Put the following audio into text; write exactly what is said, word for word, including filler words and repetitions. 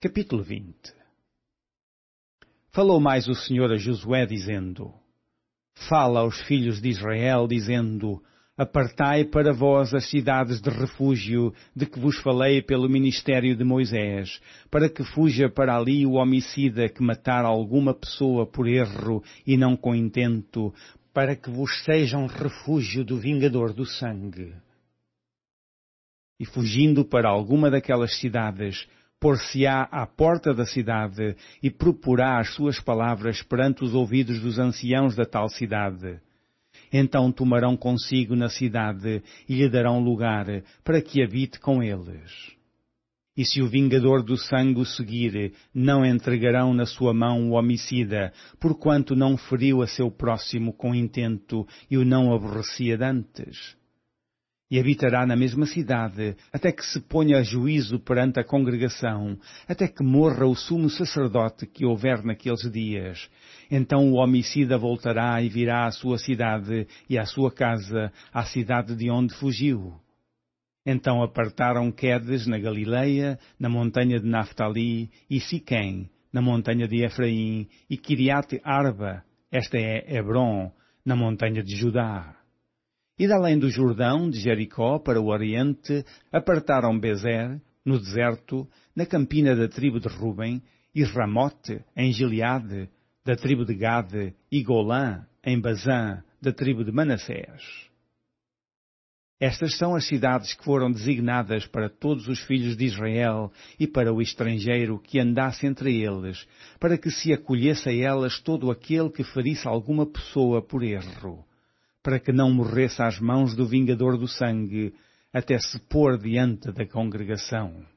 Capítulo vinte. Falou mais o Senhor a Josué, dizendo: Fala aos filhos de Israel, dizendo: Apartai para vós as cidades de refúgio de que vos falei pelo ministério de Moisés, para que fuja para ali o homicida que matar alguma pessoa por erro e não com intento, para que vos sejam refúgio do vingador do sangue. E fugindo para alguma daquelas cidades, pôr-se-á à porta da cidade e proporá as suas palavras perante os ouvidos dos anciãos da tal cidade. Então tomarão consigo na cidade e lhe darão lugar para que habite com eles. E se o vingador do sangue o seguir, não entregarão na sua mão o homicida, porquanto não feriu a seu próximo com intento e o não aborrecia dantes. E habitará na mesma cidade, até que se ponha a juízo perante a congregação, até que morra o sumo sacerdote que houver naqueles dias. Então o homicida voltará e virá à sua cidade e à sua casa, à cidade de onde fugiu. Então apartaram Quedes na Galileia, na montanha de Naftali, e Siquém, na montanha de Efraim, e Quiriate Arba, esta é Hebron, na montanha de Judá. E de além do Jordão, de Jericó, para o oriente, apartaram Bezer, no deserto, na campina da tribo de Ruben, e Ramote, em Gileade, da tribo de Gade, e Golã, em Bazã, da tribo de Manassés. Estas são as cidades que foram designadas para todos os filhos de Israel e para o estrangeiro que andasse entre eles, para que se acolhesse a elas todo aquele que ferisse alguma pessoa por erro, para que não morresse às mãos do vingador do sangue, até se pôr diante da congregação.